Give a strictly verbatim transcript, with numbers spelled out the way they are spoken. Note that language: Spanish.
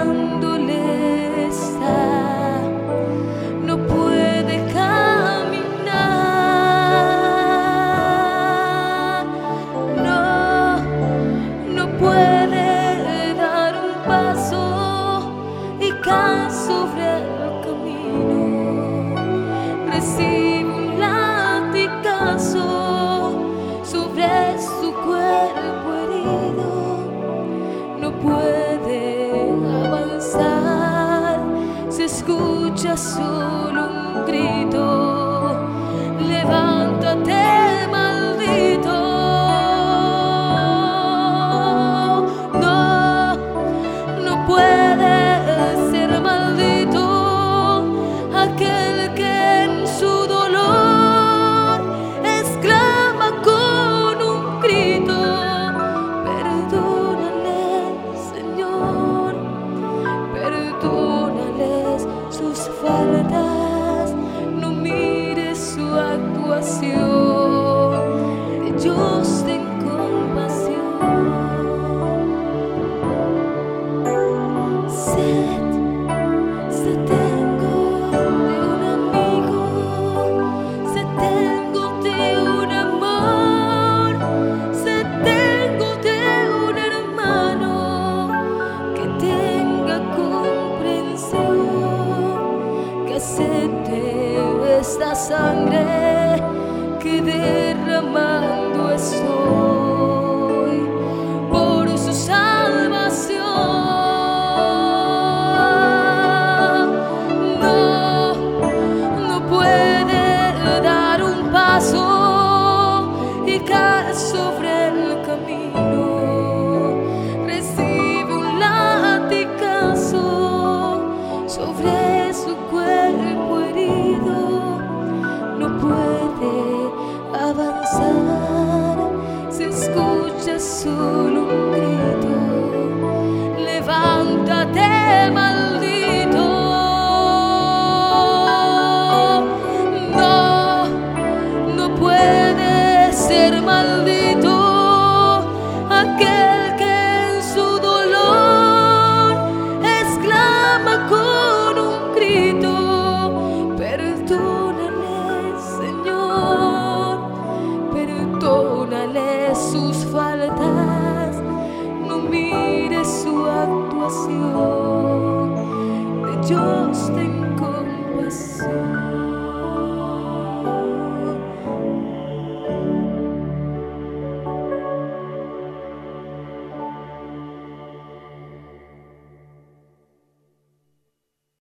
pegándole está, no puede caminar, no, no puede dar un paso y cae sobre el camino, recibe un latigazo sobre su cuerpo herido, no puede avanzar, se escucha solo un grito: levántate, maldito. No, no puede ser maldito aquel que en su dolor exclama con un grito: perdónale, Señor, perdónales sus faltas, no mires su actuación, de Dios ten compasión. Sed, sed tengo de un amigo, sed tengo de un amor, sed tengo de un hermano que tenga comprensión, que acepte esta sangre que derramando estoy por su salvación. No, no puede dar un paso y cae sobre el camino, recibe un latigazo sobre su cuerpo herido, no puede avanzar, se escucha solo un grito: levántate, maldito. No, no puede ser maldito aquel que en su dolor exclama con un grito: perdónale, Señor, perdónale sus faltas, no mires su actuación, de Dios ten compasión.